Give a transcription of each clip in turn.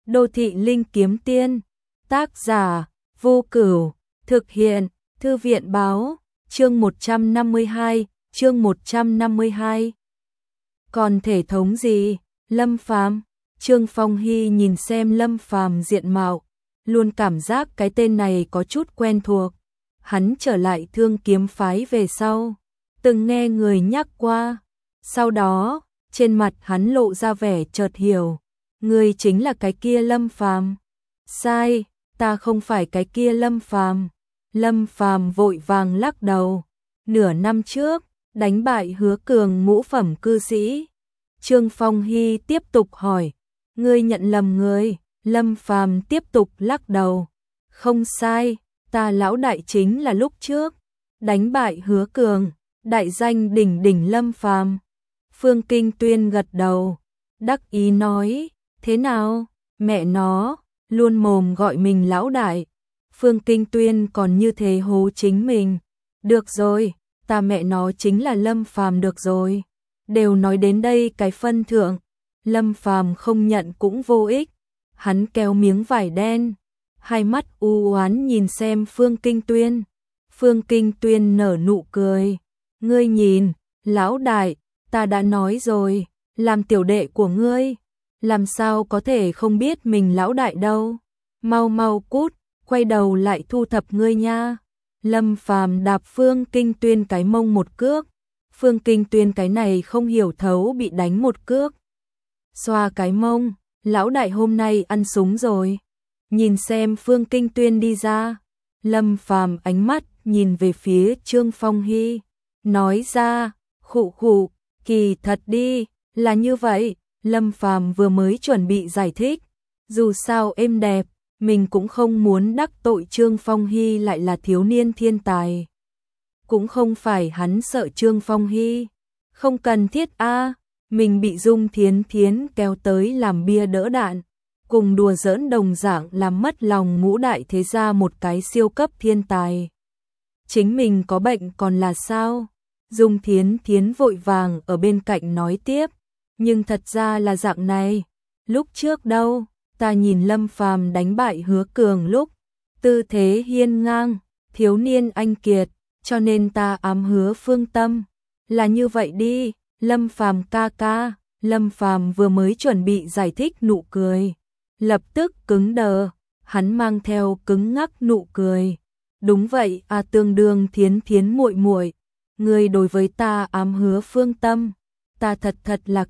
Đô thị linh kiếm tiên, tác giả Vô Cửu, thực hiện Thư viện báo, chương 152. Còn thể thống gì? Lâm Phàm. Trương Phong Hy nhìn xem Lâm Phàm diện mạo, luôn cảm giác cái tên này có chút quen thuộc. Hắn trở lại Thương Kiếm phái về sau, từng nghe người nhắc qua. Sau đó, trên mặt hắn lộ ra vẻ chợt hiểu, người chính là cái kia Lâm Phàm. Sai, ta không phải cái kia Lâm Phàm. Lâm Phàm vội vàng lắc đầu. Nửa năm trước, đánh bại Hứa Cường ngũ phẩm cư sĩ. Trương Phong Hy tiếp tục hỏi, ngươi nhận lầm người. Lâm Phàm tiếp tục lắc đầu. Không sai, ta lão đại chính là lúc trước đánh bại Hứa Cường, đại danh đỉnh đỉnh Lâm Phàm. Phương Kinh Tuyên gật đầu, đắc ý nói, thế nào, mẹ nó, luôn mồm gọi mình lão đại. Phương Kinh Tuyên còn như thế hố chính mình. Được rồi, ta mẹ nó chính là Lâm Phàm được rồi. Đều nói đến đây cái phân thượng, Lâm Phàm không nhận cũng vô ích. Hắn kéo miếng vải đen, hai mắt u oán nhìn xem Phương Kinh Tuyên. Phương Kinh Tuyên nở nụ cười, ngươi nhìn, lão đại, ta đã nói rồi, làm tiểu đệ của ngươi, làm sao có thể không biết mình lão đại đâu. Mau mau cút, quay đầu lại thu thập ngươi nha. Lâm Phàm đạp Phương Kinh Tuyên cái mông một cước. Phương Kinh Tuyên cái này không hiểu thấu bị đánh một cước. Xoa cái mông, lão đại hôm nay ăn súng rồi. Nhìn xem Phương Kinh Tuyên đi ra, Lâm Phàm ánh mắt nhìn về phía Trương Phong Hy, nói ra, khụ khụ, kỳ thật đi, là như vậy. Lâm Phàm vừa mới chuẩn bị giải thích, dù sao êm đẹp, mình cũng không muốn đắc tội Trương Phong Hy lại là thiếu niên thiên tài. Cũng không phải hắn sợ Trương Phong Hy, không cần thiết a, mình bị Dung Thiến Thiến kéo tới làm bia đỡ đạn, cùng đùa giỡn đồng dạng làm mất lòng ngũ đại thế gia một cái siêu cấp thiên tài. Chính mình có bệnh còn là sao? Dung Thiến Thiến vội vàng ở bên cạnh nói tiếp, nhưng thật ra là dạng này, lúc trước đâu, ta nhìn Lâm Phàm đánh bại Hứa Cường lúc, tư thế hiên ngang, thiếu niên anh kiệt, cho nên ta ám Hứa Phương Tâm, là như vậy đi. Lâm Phàm ca ca. Lâm Phàm vừa mới chuẩn bị giải thích nụ cười, lập tức cứng đờ, hắn mang theo cứng ngắc nụ cười. Đúng vậy, tương đương Thiến Thiến muội muội, người đối với ta ám Hứa Phương Tâm, ta thật là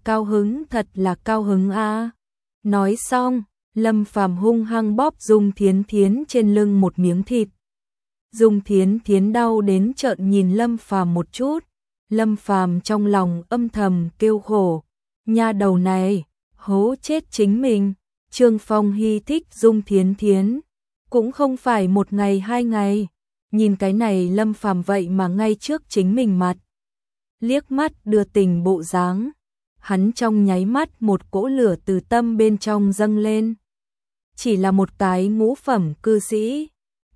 cao hứng a. Nói xong, Lâm Phàm hung hăng bóp Dung Thiến Thiến trên lưng một miếng thịt. Dung Thiến Thiến đau đến trợn nhìn Lâm Phàm một chút. Lâm Phàm trong lòng âm thầm kêu khổ, nha đầu này, hố chết chính mình. Trương Phong Hy thích Dung Thiến Thiến, cũng không phải một ngày hai ngày. Nhìn cái này Lâm Phàm vậy mà ngay trước chính mình mặt, liếc mắt đưa tình bộ dáng, hắn trong nháy mắt một cỗ lửa từ tâm bên trong dâng lên. Chỉ là một cái ngũ phẩm cư sĩ.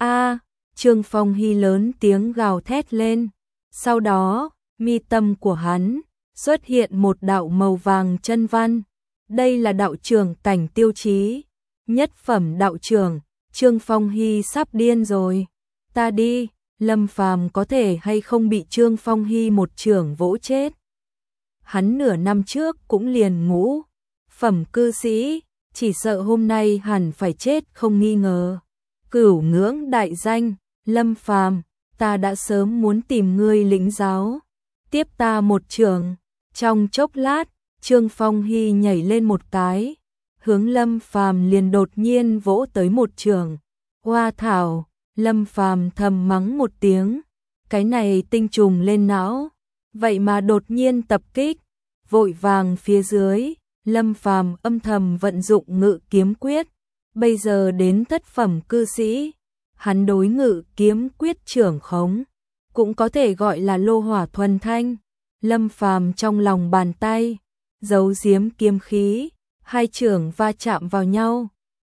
Trương Phong Hy lớn tiếng gào thét lên. Sau đó, mi tâm của hắn xuất hiện một đạo màu vàng chân văn. Đây là đạo trưởng cảnh tiêu chí, nhất phẩm đạo trưởng. Trương Phong Hy sắp điên rồi. Ta đi, Lâm Phàm có thể hay không bị Trương Phong Hy một chưởng vỗ chết. Hắn nửa năm trước cũng liền ngũ phẩm cư sĩ, chỉ sợ hôm nay hẳn phải chết không nghi ngờ. Cửu ngưỡng đại danh, Lâm Phàm, ta đã sớm muốn tìm ngươi lĩnh giáo, tiếp ta một chưởng. Trong chốc lát, Trương Phong Hy nhảy lên một cái, hướng Lâm Phàm liền đột nhiên vỗ tới một chưởng. Hoa thảo, Lâm Phàm thầm mắng một tiếng, cái này tinh trùng lên não, vậy mà đột nhiên tập kích. Vội vàng phía dưới, Lâm Phàm âm thầm vận dụng ngự kiếm quyết, bây giờ đến thất phẩm cư sĩ, hắn đối ngự kiếm quyết trưởng khống, cũng có thể gọi là lô hỏa thuần thanh. Lâm Phàm trong lòng bàn tay giấu giếm kiếm khí, hai chưởng va chạm vào nhau,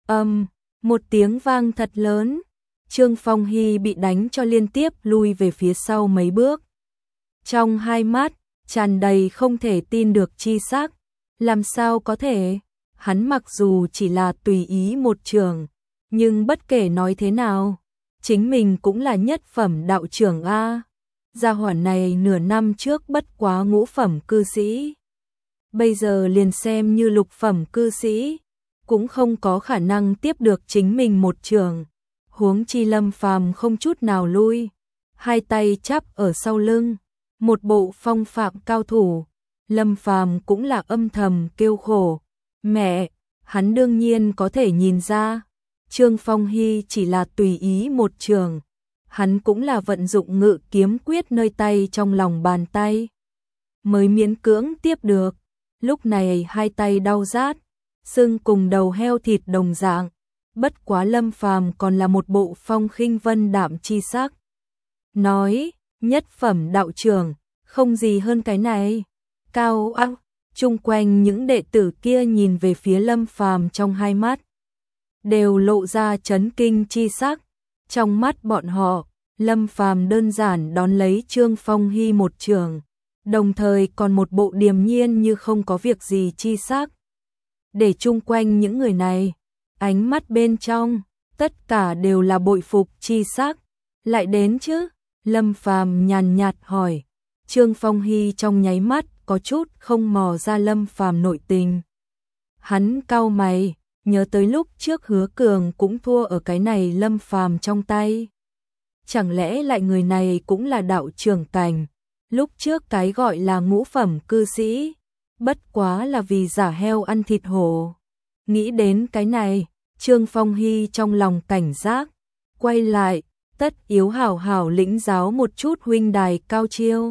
một tiếng vang thật lớn. Trương Phong Hy bị đánh cho liên tiếp lui về phía sau mấy bước. Trong hai mắt tràn đầy không thể tin được chi sắc, làm sao có thể? Hắn mặc dù chỉ là tùy ý một trường, nhưng bất kể nói thế nào, chính mình cũng là nhất phẩm đạo trưởng a. Gia hỏa này nửa năm trước bất quá ngũ phẩm cư sĩ, bây giờ liền xem như lục phẩm cư sĩ, cũng không có khả năng tiếp được chính mình một trường. Huống chi Lâm Phàm không chút nào lui, hai tay chắp ở sau lưng, một bộ phong phạm cao thủ. Lâm Phàm cũng là âm thầm kêu khổ, mẹ, hắn đương nhiên có thể nhìn ra, Trương Phong Hy chỉ là tùy ý một trường, hắn cũng là vận dụng ngự kiếm quyết nơi tay trong lòng bàn tay, mới miễn cưỡng tiếp được. Lúc này hai tay đau rát, sưng cùng đầu heo thịt đồng dạng, bất quá Lâm Phàm còn là một bộ phong khinh vân đạm chi sắc. Nói, nhất phẩm đạo trưởng, không gì hơn cái này. Cao ăng, chung quanh những đệ tử kia nhìn về phía Lâm Phàm trong hai mắt, đều lộ ra chấn kinh chi sắc. Trong mắt bọn họ, Lâm Phàm đơn giản đón lấy Trương Phong Hy một trường, đồng thời còn một bộ điềm nhiên như không có việc gì chi sắc. Để chung quanh những người này, ánh mắt bên trong, tất cả đều là bội phục chi sắc. Lại đến chứ? Lâm Phàm nhàn nhạt hỏi. Trương Phong Hy trong nháy mắt có chút không mò ra Lâm Phàm nội tình. Hắn cau mày, nhớ tới lúc trước Hứa Cường cũng thua ở cái này Lâm Phàm trong tay. Chẳng lẽ lại người này cũng là đạo trưởng cảnh? Lúc trước cái gọi là ngũ phẩm cư sĩ, bất quá là vì giả heo ăn thịt hổ. Nghĩ đến cái này, Trương Phong Hy trong lòng cảnh giác, quay lại, tất yếu hảo hảo lĩnh giáo một chút huynh đài cao chiêu.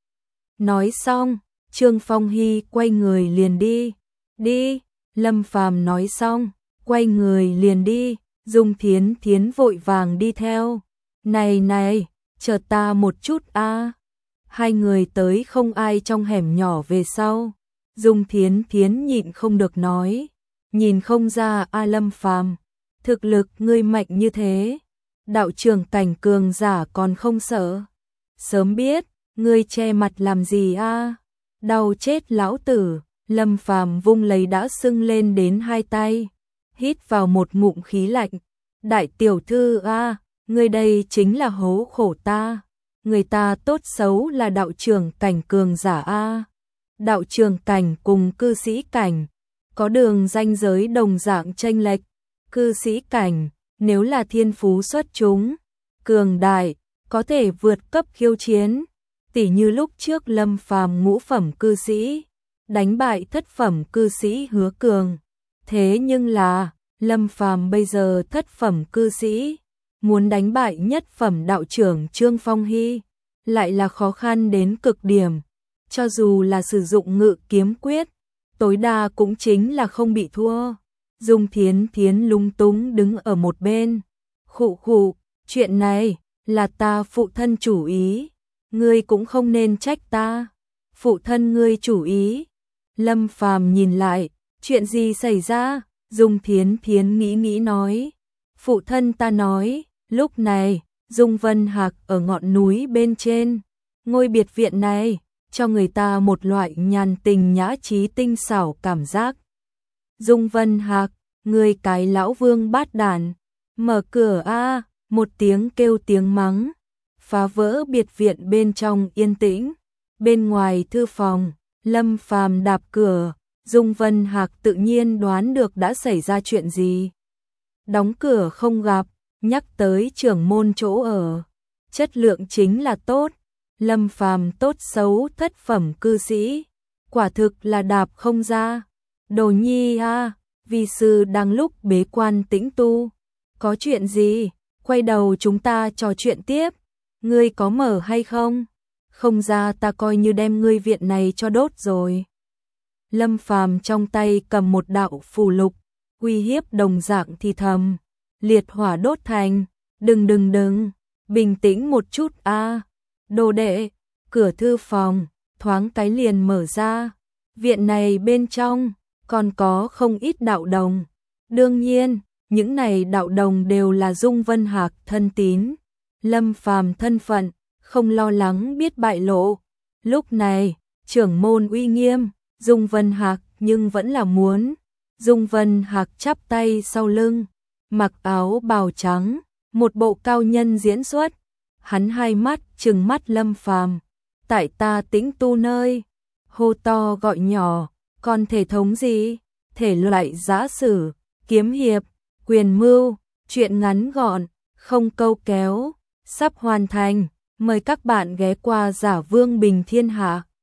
Nói xong, Trương Phong Hy quay người liền đi. Đi, Lâm Phàm nói xong, quay người liền đi, Dung Thiến Thiến vội vàng đi theo. Này này, chờ ta một chút a. Hai người tới không ai trong hẻm nhỏ về sau. Dung Thiến Thiến nhịn không được nói, nhìn không ra a Lâm Phàm, thực lực ngươi mạnh như thế, đạo trưởng cảnh cường giả còn không sợ. Sớm biết, ngươi che mặt làm gì a? Đau chết lão tử. Lâm Phàm vung lấy đã sưng lên đến hai tay, hít vào một ngụm khí lạnh. Đại tiểu thư a, ngươi đây chính là hố khổ ta. Người ta tốt xấu là đạo trưởng cảnh cường giả a. Đạo trưởng cảnh cùng cư sĩ cảnh có đường ranh giới đồng dạng chênh lệch. Cư sĩ cảnh, nếu là thiên phú xuất chúng, cường đại, có thể vượt cấp khiêu chiến. Tỉ như lúc trước Lâm Phàm ngũ phẩm cư sĩ, đánh bại thất phẩm cư sĩ Hứa Cường. Thế nhưng là, Lâm Phàm bây giờ thất phẩm cư sĩ, muốn đánh bại nhất phẩm đạo trưởng Trương Phong Hy, lại là khó khăn đến cực điểm. Cho dù là sử dụng ngự kiếm quyết, tối đa cũng chính là không bị thua. Dung Thiến Thiến lúng túng đứng ở một bên. Khụ khụ, chuyện này là ta phụ thân chủ ý, ngươi cũng không nên trách ta. Phụ thân ngươi chủ ý. Lâm Phàm nhìn lại, chuyện gì xảy ra? Dung Thiến Thiến nghĩ nói. Phụ thân ta nói, lúc này, Dung Vân Hạc ở ngọn núi bên trên, ngôi biệt viện này, cho người ta một loại nhàn tình nhã trí tinh xảo cảm giác. Dung Vân Hạc, người cái lão vương bát đàn, mở cửa a, một tiếng kêu tiếng mắng, phá vỡ biệt viện bên trong yên tĩnh. Bên ngoài thư phòng, Lâm Phàm đạp cửa, Dung Vân Hạc tự nhiên đoán được đã xảy ra chuyện gì. Đóng cửa không gặp, nhắc tới trưởng môn chỗ ở, chất lượng chính là tốt. Lâm Phàm tốt xấu thất phẩm cư sĩ, quả thực là đạp không ra. Đồ nhi a, vi sư đang lúc bế quan tĩnh tu, có chuyện gì? Quay đầu chúng ta trò chuyện tiếp. Ngươi có mở hay không? Không ra ta coi như đem ngươi viện này cho đốt rồi. Lâm Phàm trong tay cầm một đạo phù lục, uy hiếp đồng dạng thì thầm, liệt hỏa đốt thành, đừng, bình tĩnh một chút a. Đồ đệ, cửa thư phòng thoáng cái liền mở ra, viện này bên trong còn có không ít đạo đồng. Đương nhiên, những này đạo đồng đều là Dung Vân Hạc thân tín. Lâm Phàm thân phận không lo lắng biết bại lộ. Lúc này, trưởng môn uy nghiêm, Dung Vân Hạc nhưng vẫn là muốn Dung Vân Hạc chắp tay sau lưng, mặc áo bào trắng, một bộ cao nhân diễn xuất. Hắn hai mắt trừng mắt Lâm Phàm, tại ta Tĩnh Tu nơi, hô to gọi nhỏ, còn thể thống gì? Thể loại giã sử, kiếm hiệp, quyền mưu, truyện ngắn gọn, không câu kéo, sắp hoàn thành. Mời các bạn ghé qua Giả Vương Bình Thiên Hạ.